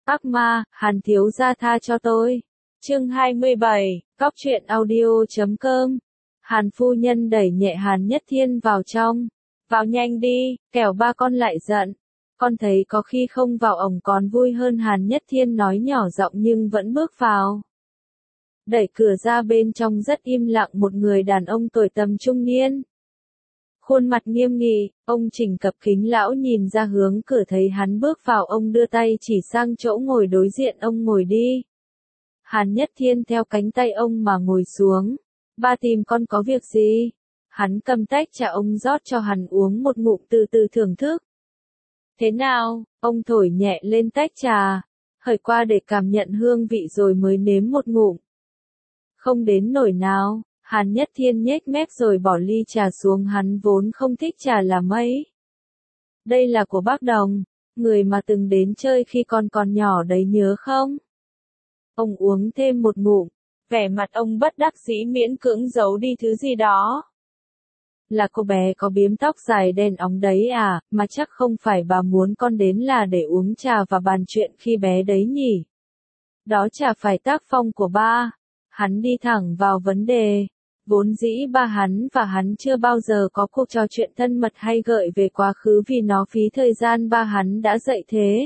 Ác ma, Hàn thiếu gia tha cho tôi. Chương 27, Cóc truyện audio.com. Hàn phu nhân đẩy nhẹ Hàn Nhất Thiên vào trong. Vào nhanh đi, kẻo ba con lại giận. Con thấy có khi không vào ổng còn vui hơn. Hàn Nhất Thiên nói nhỏ giọng nhưng vẫn bước vào. Đẩy cửa ra, bên trong rất im lặng, một người đàn ông tuổi tầm trung niên. Khuôn mặt nghiêm nghị, ông chỉnh cặp kính lão nhìn ra hướng cửa, thấy hắn bước vào, ông đưa tay chỉ sang chỗ ngồi đối diện, ông ngồi đi. Hàn Nhất Thiên theo cánh tay ông mà ngồi xuống. Ba tìm con có việc gì? Hắn cầm tách trà, ông rót cho hắn uống một ngụm, từ từ thưởng thức. Thế nào? Ông thổi nhẹ lên tách trà, hởi qua để cảm nhận hương vị rồi mới nếm một ngụm. Không đến nổi nào. Hàn Nhất Thiên nhếch mép rồi bỏ ly trà xuống, hắn vốn không thích trà là mấy. Đây là của bác Đồng, người mà từng đến chơi khi còn nhỏ đấy, nhớ không? Ông uống thêm một ngụm, vẻ mặt ông bất đắc dĩ, miễn cưỡng giấu đi thứ gì đó. Là cô bé có bím tóc dài đen óng đấy à, mà chắc không phải bà muốn con đến là để uống trà và bàn chuyện khi bé đấy nhỉ? Đó chả phải tác phong của ba. Hắn đi thẳng vào vấn đề. Vốn dĩ ba hắn và hắn chưa bao giờ có cuộc trò chuyện thân mật hay gợi về quá khứ vì nó phí thời gian. Ba hắn đã dậy thế.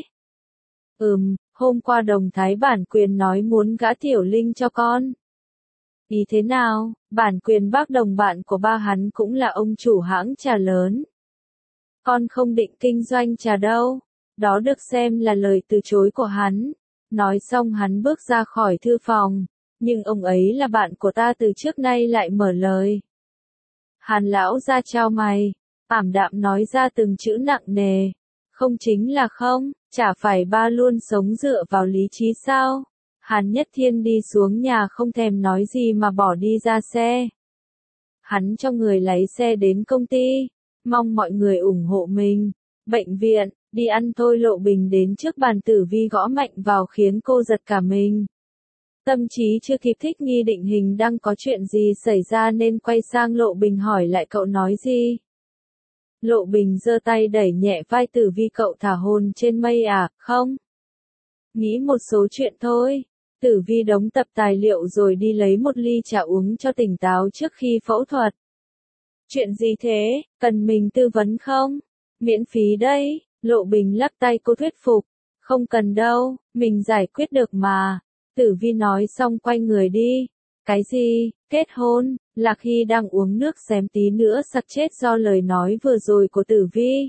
Hôm qua Đồng Thái bản quyền nói muốn gả Tiểu Linh cho con. Ý thế nào? Bản quyền bác Đồng bạn của ba hắn cũng là ông chủ hãng trà lớn. Con không định kinh doanh trà đâu. Đó được xem là lời từ chối của hắn. Nói xong hắn bước ra khỏi thư phòng. Nhưng ông ấy là bạn của ta từ trước nay lại mở lời. Hàn lão ra trao mày, ảm đạm nói ra từng chữ nặng nề. Không chính là không, chả phải ba luôn sống dựa vào lý trí sao? Hàn Nhất Thiên đi xuống nhà không thèm nói gì mà bỏ đi ra xe. Hắn cho người lái xe đến công ty, mong mọi người ủng hộ mình. Bệnh viện, đi ăn thôi. Lộ Bình đến trước bàn Tử Vi gõ mạnh vào khiến cô giật cả mình. Tâm trí chưa kịp thích nghi định hình đang có chuyện gì xảy ra nên quay sang Lộ Bình hỏi lại, cậu nói gì? Lộ Bình giơ tay đẩy nhẹ vai Tử Vi, cậu thả hồn trên mây à? Không. Nghĩ một số chuyện thôi. Tử Vi đóng tập tài liệu rồi đi lấy một ly trà uống cho tỉnh táo trước khi phẫu thuật. Chuyện gì thế, cần mình tư vấn không? Miễn phí đấy. Lộ Bình lắc tay, cô thuyết phục. Không cần đâu, mình giải quyết được mà. Tử Vi nói xong quay người đi. Cái gì? Kết hôn? Lạc Hy đang uống nước xém tí nữa sặc chết do lời nói vừa rồi của Tử Vi.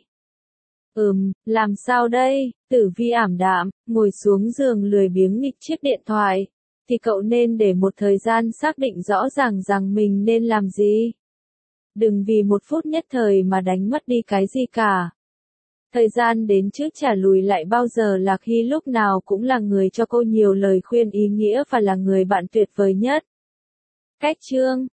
Làm sao đây? Tử Vi ảm đạm, ngồi xuống giường lười biếng nghịch chiếc điện thoại. Thì cậu nên để một thời gian xác định rõ ràng rằng mình nên làm gì. Đừng vì một phút nhất thời mà đánh mất đi cái gì cả. Thời gian đến trước chả lùi lại bao giờ. Lạc Hy lúc nào cũng là người cho cô nhiều lời khuyên ý nghĩa và là người bạn tuyệt vời nhất. Cách chương